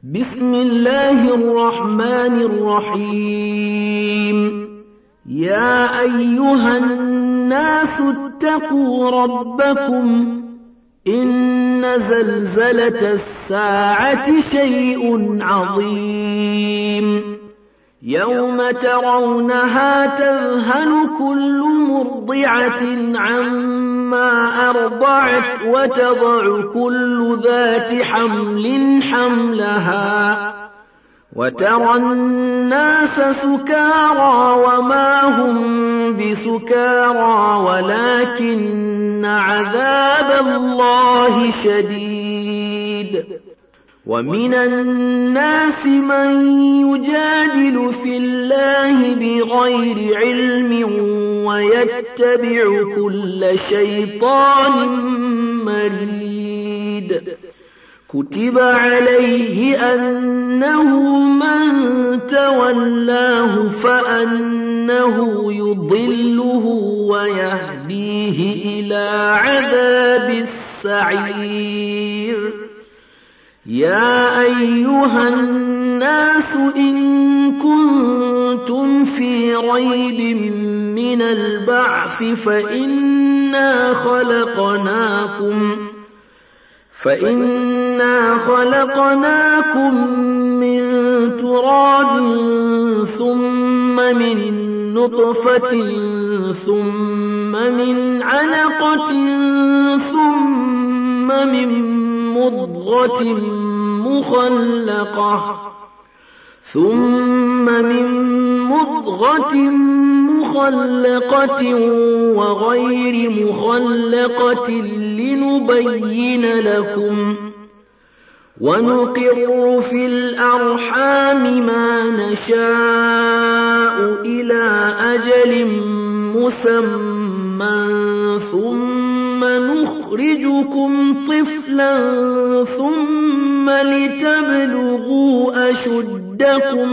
بسم الله الرحمن الرحيم. يا أيها الناس اتقوا ربكم إن زلزلة الساعة شيء عظيم يوم ترونها تذهل كل مرضعة عما أرضعت وتضع كل ذات حمل حملها وترى الناس سكارى وما هم بسكارى ولكن عذاب الله شديد. ومن الناس من يجادل في الله بغير علم ويتبع كل شيطان مريد. كتب عليه أنه من تولاه فأنه يضله ويهديه إلى عذاب السعير. يا أيها الناس إن كنتم في ريب من البعث فإنا خلقناكم من تراب ثم من نطفة ثم من علقة ثم من مضغة مخلقة وغير مخلقة لنبين لكم ونقر في الأرحام ما نشاء إلى أجل مسمى ثم نخرجكم طفلا ثم لتبلغوا أشدكم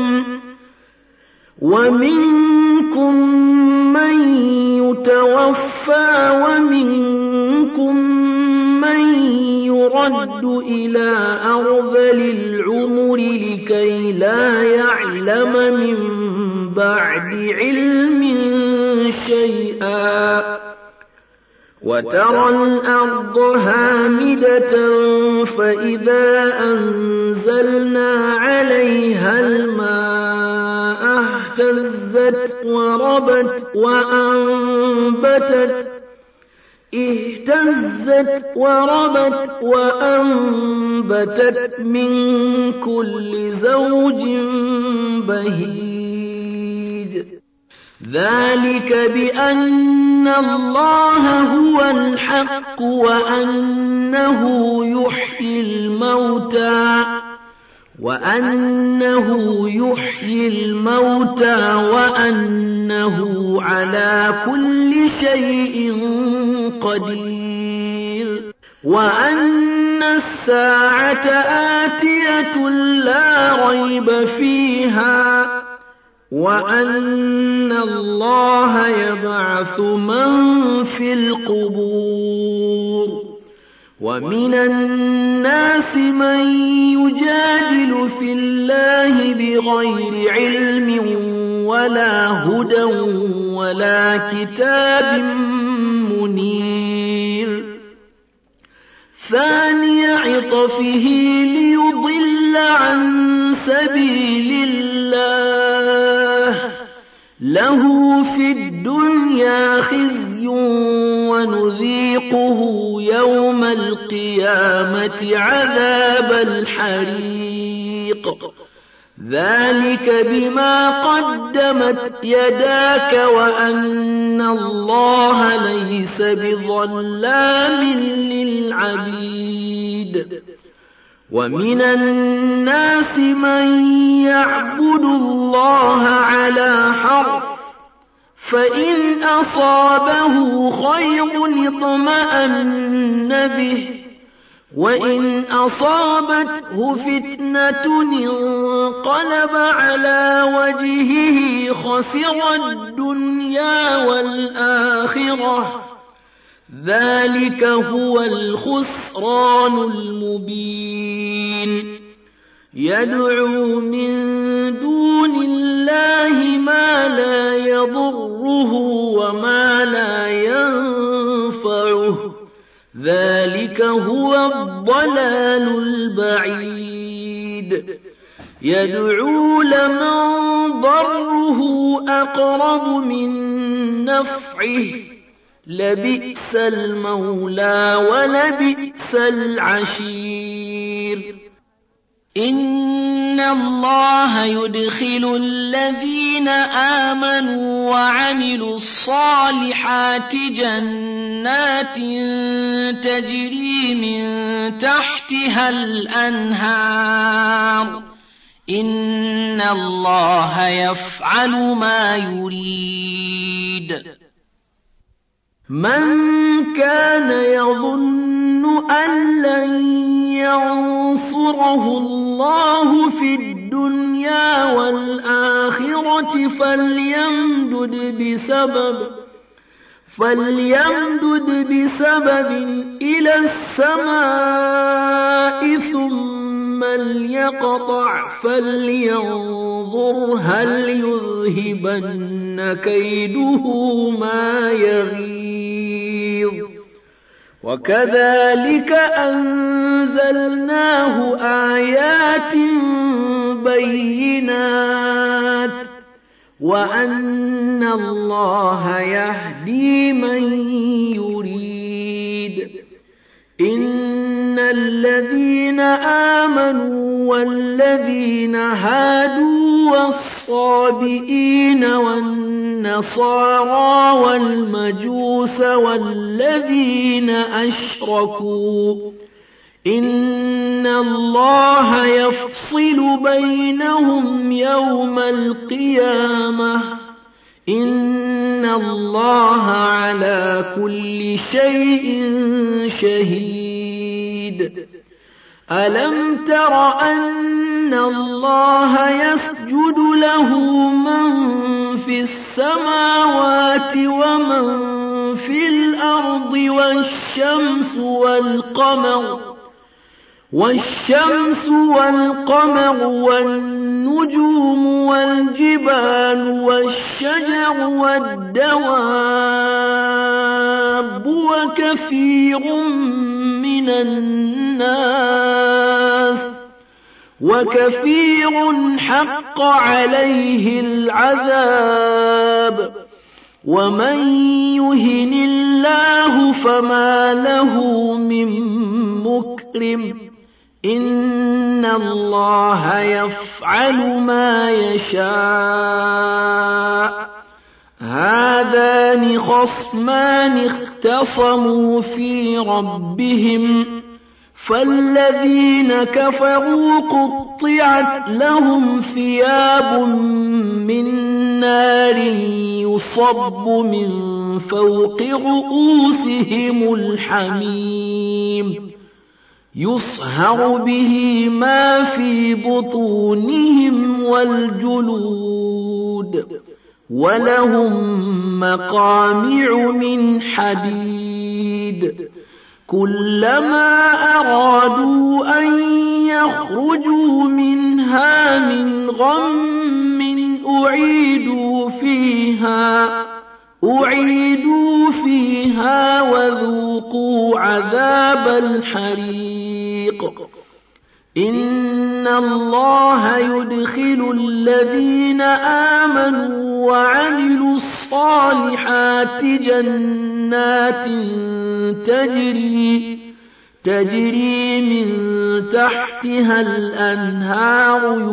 ومنكم من يتوفى ومنكم من يرد إلى أرذل العمر لكي لا يعلم من بعد علم شيئا. وترى الأرض هامدة فإذا أنزلنا عليها الماء اهتزت وربت وأنبتت من كل زوج بهيج. ذلك بأن الله هو الحق وأنه يحيي الموتى وأنه على كل شيء قدير. وأن الساعة آتية لا ريب فيها وأن الله يبعث من في القبور. ومن الناس من يجادل في الله بغير علم ولا هدى ولا كتاب منير. ثاني عطفه ليضل عن سبيل الله له في الدنيا خزي ونذيقه يوم القيامة عذاب الحريق. ذلك بما قدمت يداك وأن الله ليس بظلام للعبيد. ومن الناس من يعبد الله على حرف فإن أصابه خير اطمأن به وإن أصابته فتنة انقلب على وجهه خسر الدنيا والآخرة ذلك هو الخسران المبين. يدعو من دون الله ما لا يضره وما لا ينفعه ذلك هو الضلال البعيد يدعو لمن ضره أقرب من نفعه لبئس المولى ولبئس العشير إن الله يدخل الذين آمنوا وعملوا الصالحات جنات تجري من تحتها الأنهار إن الله يفعل ما يريد من كان يظن أن لن ينصره الله في الدنيا والآخرة فليمدد بسبب إلى السماء ثم ليقطع فلينظر هل يذهبن كيده ما يغيظ وكذلك أنزلناه آيات بينات وأن الله يهدي من يريد إن الذين آمنوا والذين هادوا والصابئين والنصارى والمجوس والذين أشركوا إن الله يفصل بينهم يوم القيامة إن الله على كل شيء شهيد ألم تر أن الله يسجد له من في السماوات ومن في الأرض والشمس والقمر والنجوم والجبال والشجر والدواب وكثير حق عليه العذاب ومن يهن الله فما له من مكرم إن الله يفعل ما يشاء هذان خصمان اختصموا في ربهم فالذين كفروا قطعت لهم ثياب من نار يصب من فوق رؤوسهم الحميم يصهر به ما في بطونهم والجلود ولهم مقامع من حديد كلما أرادوا أن يخرجوا منها من غم أعيدوا فيها وذوقوا عذاب الحريق إن الله يدخل الذين آمنوا وعملوا الصالحات جنات تجري من تحتها الأنهار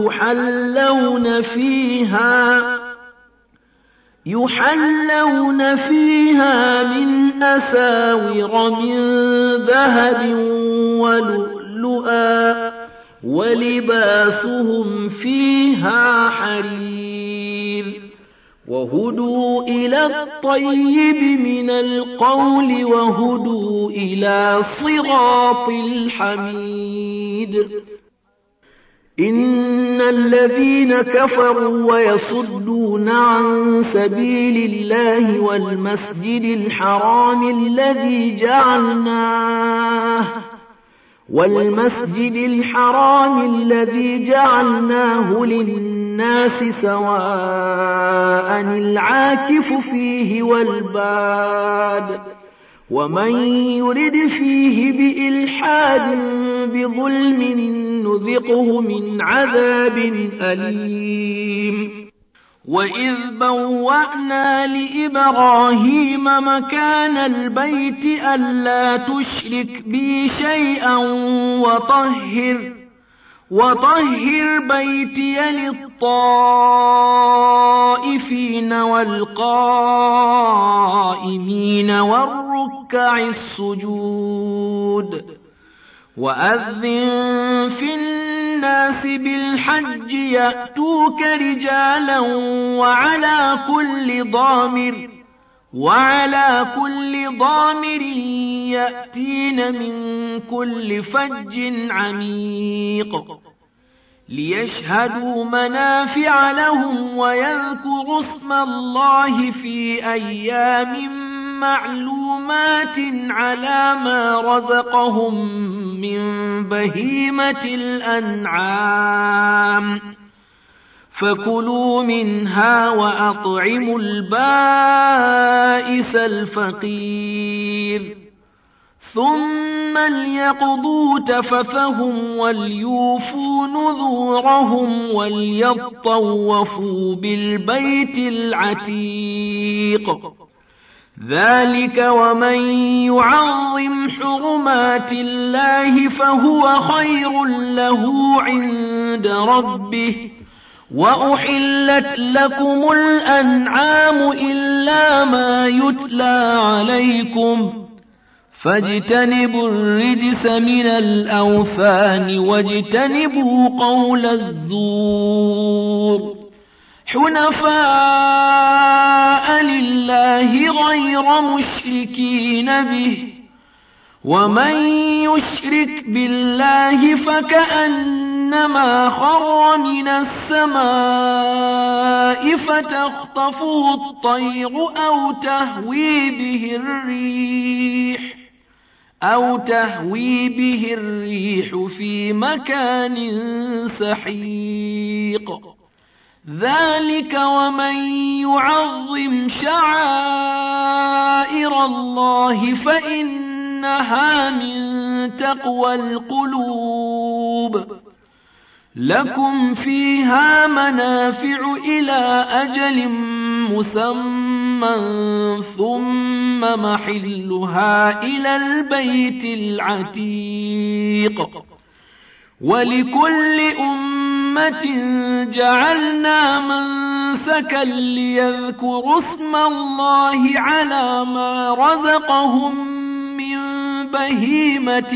يحلون فيها من أساور من ذهب ولؤلؤا ولباسهم فيها حرير وهدوا إلى الطيب من القول وهدوا إلى صراط الحميد إن الذين كفروا ويصدون عن سبيل الله والمسجد الحرام الذي والمسجد الحرام الذي جعلناه للناس سواء العاكف فيه والباد ومن يرد فيه بإلحاد بظلم نذقه من عذاب أليم وإذ بوأنا لإبراهيم مكان البيت ألا تشرك بي شيئا وطهر بيتي للطائفين والقائمين والركع السجود وأذن في الناس بالحج يأتوك رجالا وعلى كل ضامر يأتين من كل فج عميق ليشهدوا منافع لهم ويذكروا اسم الله في أيام معلومات على ما رزقهم من بهيمة الأنعام فكلوا منها وأطعموا البائس الفقير ثم ليقضوا تفثهم وليوفوا نذورهم وليطوفوا بالبيت العتيق ذلك ومن يعظم حرمات الله فهو خير له عند ربه وأحلت لكم الأنعام إلا ما يتلى عليكم فاجتنبوا الرجس من الأوثان واجتنبوا قول الزور حنفاء لله غير مشركين به ومن يشرك بالله فكأنما خر من السماء فتخطفه الطير أو تهوي به الريح في مكان سحيق ذلك ومن يعظم شعائر الله فإنها من تقوى القلوب لكم فيها منافع إلى أجل مسمى ثم محلها إلى البيت العتيق ولكل أمة جعلنا منسكا ليذكروا اسم الله على ما رزقهم من بهيمة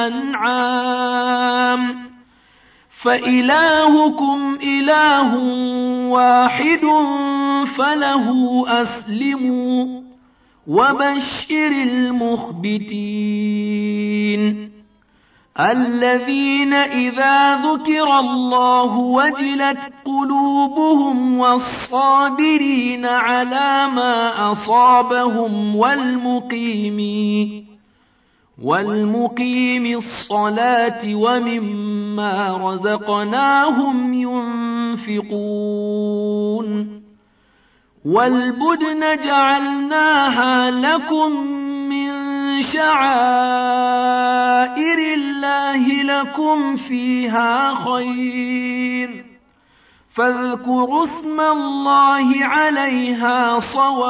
الأنعام فإلهكم إله واحد فله أسلموا وبشر المخبتين الذين إذا ذكر الله وجلت قلوبهم والصابرين على ما أصابهم والمقيم الصلاة ومما رزقناهم ينفقون والبدن جعلناها لكم من شعائر الله لكم فيها خير فاذكروا اسم الله عليها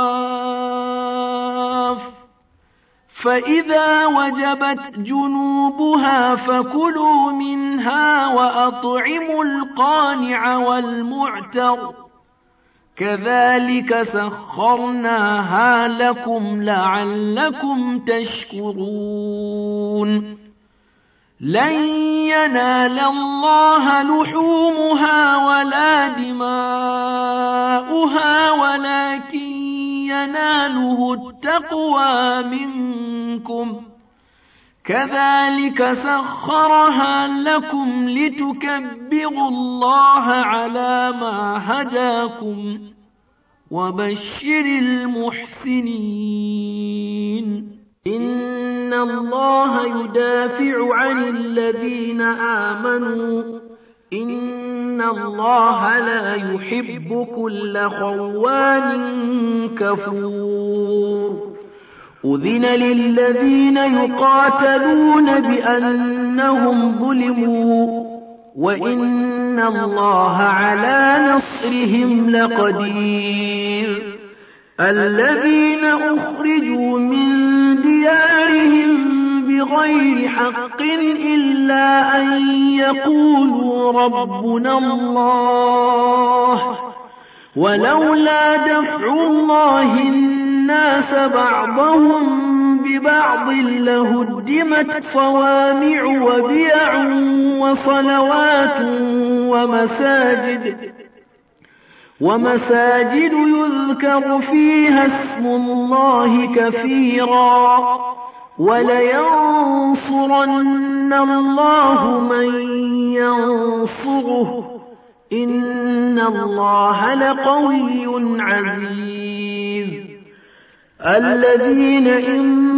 صواف فإذا وجبت جنوبها فكلوا منها وأطعموا القانع والمعتر كذلك سخرناها لكم لعلكم تشكرون لن ينال الله لحومها ولا دماؤها ولكن يناله التقوى منكم كذلك سخرها لكم لتكبروا الله على ما هداكم وبشر المحسنين إن الله يدافع عن الذين آمنوا إن الله لا يحب كل خوان كفور أذن للذين يقاتلون بأنهم ظلموا وإن الله على نصرهم لقدير الذين أخرجوا من ديارهم بغير حق إلا أن يقولوا ربنا الله ولولا دفع الله الناس بعضهم ببعض لهدمت صوامع وبيع وصلوات ومساجد يذكر فيها اسم الله كثيرا ولينصرن الله من ينصره إن الله لقوي عزيز الذين إن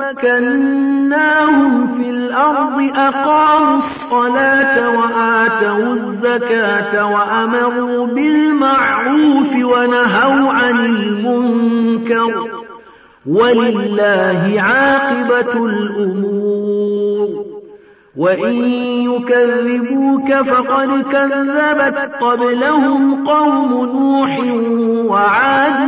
مكناهم في الأرض أقاموا الصلاة وآتوا الزكاة وأمروا بالمعروف ونهوا عن المنكر ولله عاقبة الأمور وإن يكذبوك فقد كذبت قبلهم قوم نوح وعاد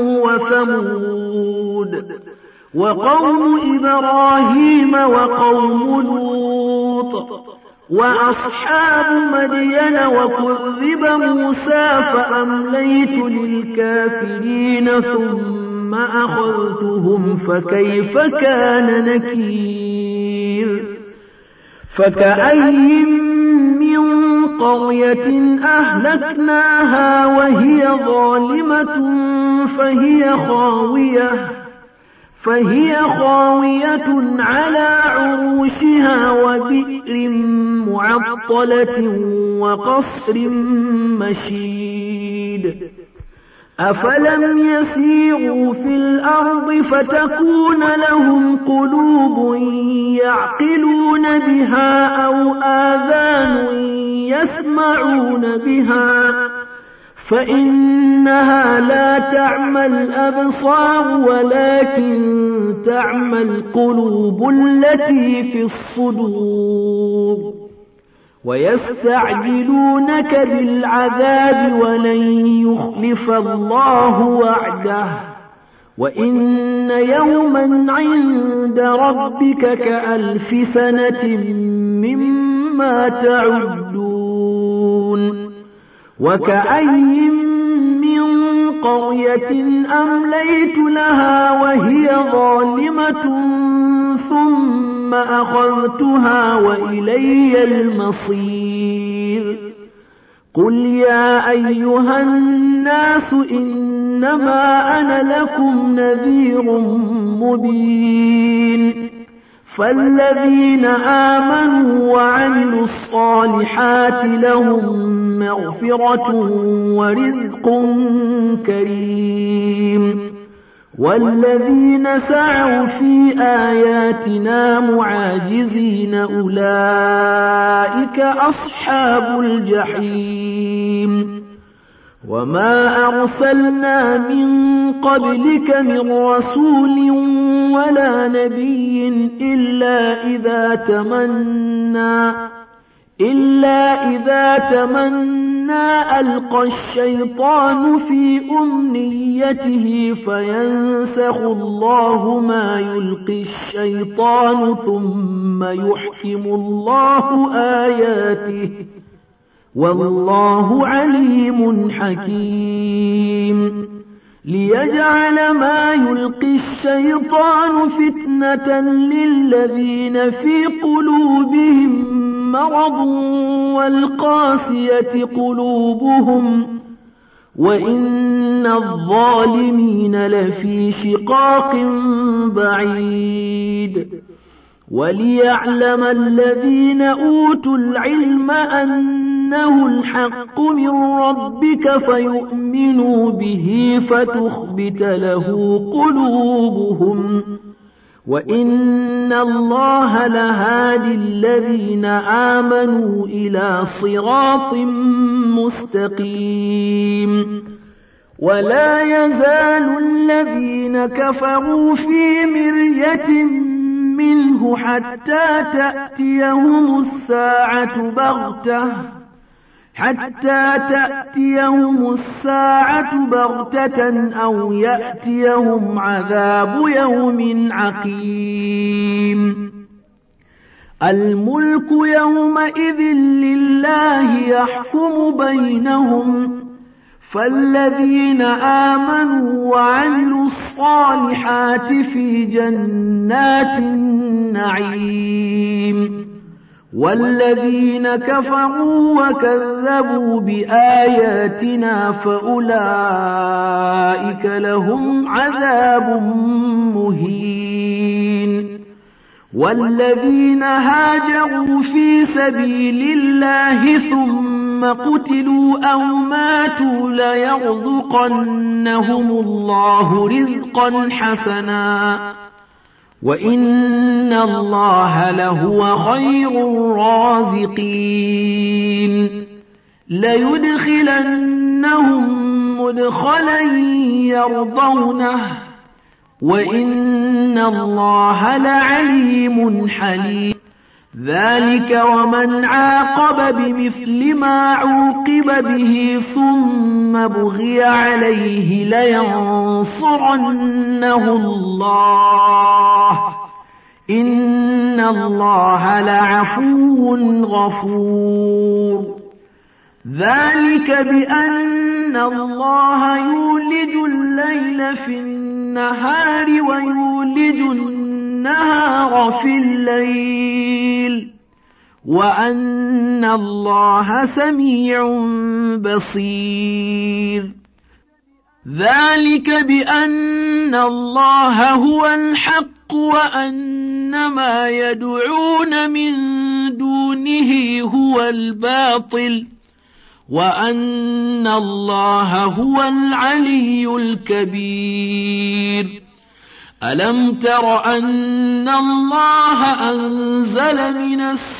وثمود وقوم إبراهيم وقوم لوط وأصحاب مدين وكذب موسى فأمليت للكافرين ثم أخذتهم فكيف كان نكير فكأي من قرية أهلكناها وهي ظالمة فهي خاوية على عروشها وبئر معطلة وقصر مشيد أفلم يسيروا في الأرض فتكون لهم قلوب يعقلون بها أو آذان يسمعون بها فإنها لا تعمى الأبصار ولكن تعمى القلوب التي في الصدور ويستعجلونك بالعذاب ولن يخلف الله وعده وإن يوما عند ربك كألف سنة مما تعدون وكأي من قرية أمليت لها وهي ظالمة ثم أخذتها وإلي المصير قل يا أيها الناس إنما أنا لكم نذير مبين فالذين آمنوا وعملوا الصالحات لهم مغفرة ورزق كريم والذين سعوا في آياتنا معاجزين أولئك أصحاب الجحيم وما أرسلنا من قبلك من رسول ولا نبي إلا إذا تمنى ألقى الشيطان في أمنيته فينسخ الله ما يلقي الشيطان ثم يحكم الله آياته والله عليم حكيم ليجعل ما يلقي الشيطان فتنة للذين في قلوبهم مرض والقاسية قلوبهم وإن الظالمين لفي شقاق بعيد وليعلم الذين أوتوا العلم أنه الحق من ربك فيؤمنوا به فتخبت له قلوبهم وإن الله لهادي الذين آمنوا إلى صراط مستقيم ولا يزال الذين كفروا في مرية منه حتى تأتيهم الساعة بغتة أو يأتيهم عذاب يوم عقيم الملك يومئذ لله يحكم بينهم فالذين آمنوا وعملوا الصالحات في جنات النعيم والذين كفروا وكذبوا بآياتنا فأولئك لهم عذاب مهين والذين هاجروا في سبيل الله ثم قتلوا أو ماتوا ليرزقنهم الله رزقا حسنا وإن الله لهو خير الرازقين ليدخلنهم مدخلا يرضونه وإن الله لعليم حليم ذلك ومن عاقب بمثل ما عوقب به ثم بغي عليه لينصرنه الله إن الله لعفو غفور ذلك بأن الله يولج الليل في النهار ويولج النهار في الليل وأن الله سميع بصير ذلك بأن الله هو الحق وأن ما يدعون من دونه هو الباطل وأن الله هو العلي الكبير ألم تر أن الله أنزل من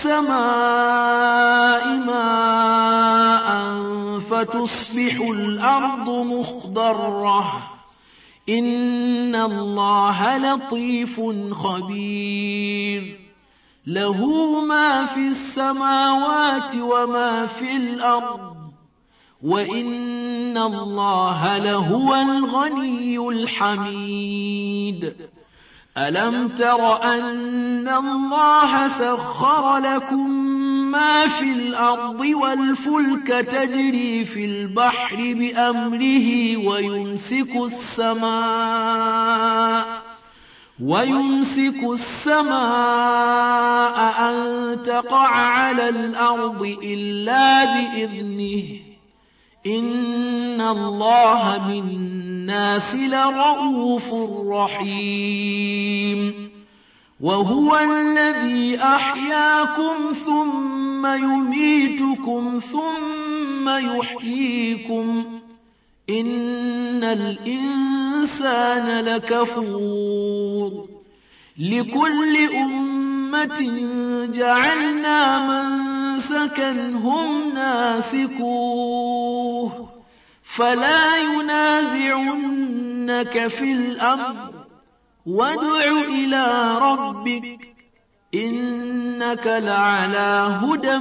السماء ماء فتصبح الأرض مخضرة إن الله لطيف خبير له ما في السماوات وما في الأرض وإن الله لهو الغني الحميد ألم تر أن الله سخر لكم ما في الأرض والفلك تجري في البحر بأمره ويمسك السماء أن تقع على الأرض إلا بإذنه إن الله بالناس لرؤوف رحيم وهو الذي أحياكم ثم يميتكم ثم يحييكم إن الإنسان لكفور لكل أمة جعلنا منسكا هم ناسكوه فلا ينازعنك في الأمر وادع إلى ربك إنك لعلى هدى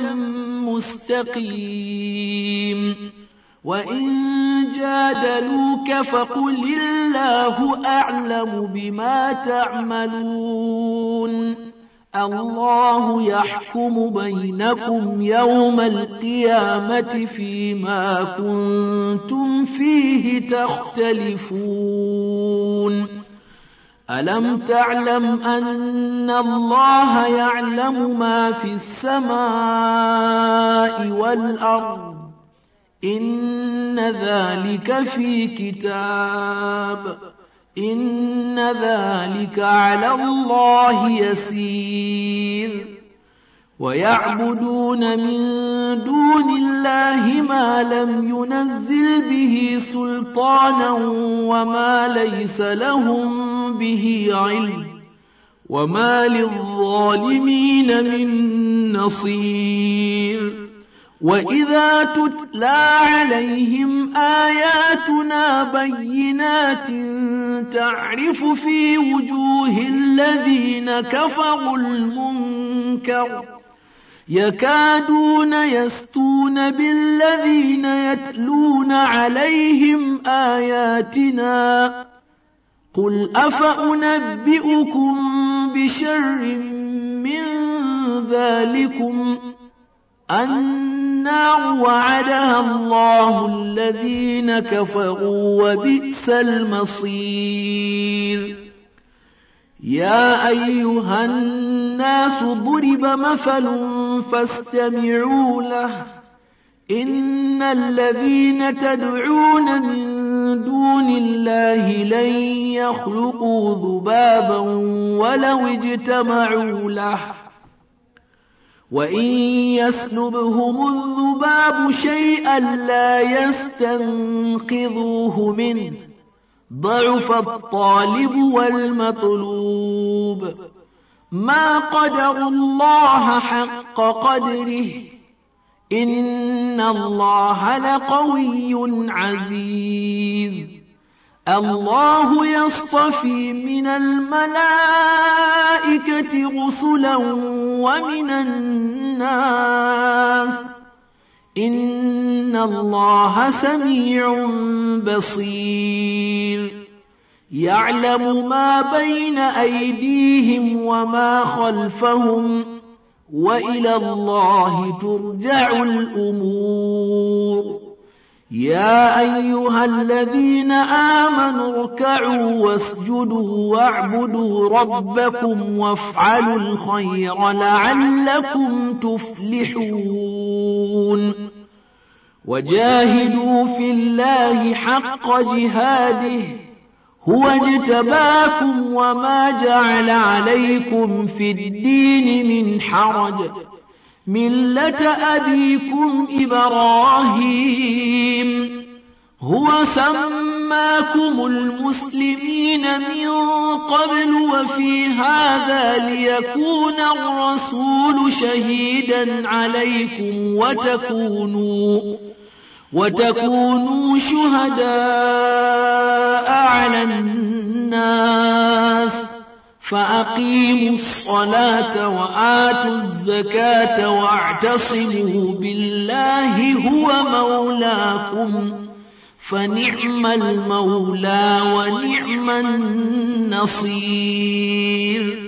مستقيم وإن جادلوك فقل الله أعلم بما تعملون الله يحكم بينكم يوم القيامة فيما كنتم فيه تختلفون ألم تعلم أن الله يعلم ما في السماء والأرض إن ذلك في كتاب إن ذلك على الله يسير ويعبدون من دون الله ما لم ينزل به سلطانا وما ليس لهم به علم وما للظالمين من نصير وإذا تتلى عليهم آياتنا بينات تعرف في وجوه الذين كفروا المنكر يكادون يسطون بالذين يتلون عليهم آياتنا قل أفأنبئكم بشر من ذلكم النار وعدها الله الذين كفروا وبئس المصير يا أيها الناس ضرب مثل فاستمعوا له إن الذين تدعون من دون الله لن يخلقوا ذبابا ولو اجتمعوا له وإن يسلبهم الذباب شيئا لا يستنقذوه منه ضعف الطالب والمطلوب ما قدروا الله حق قدره إن الله لقوي عزيز الله يصطفي من الملائكة رسلا ومن الناس إن الله سميع بصير يعلم ما بين أيديهم وما خلفهم وإلى الله ترجع الأمور يا أيها الذين آمنوا اركعوا واسجدوا واعبدوا ربكم وافعلوا الخير لعلكم تفلحون وجاهدوا في الله حق جهاده هو اجتباكم وما جعل عليكم في الدين من حرج ملة أبيكم إبراهيم هو سماكم المسلمين من قبل وفي هذا ليكون الرسول شهيدا عليكم وتكونوا شهداء على الناس فأقيموا الصلاة وآتوا الزكاة واعتصموا بالله هو مولاكم فنعم المولى ونعم النصير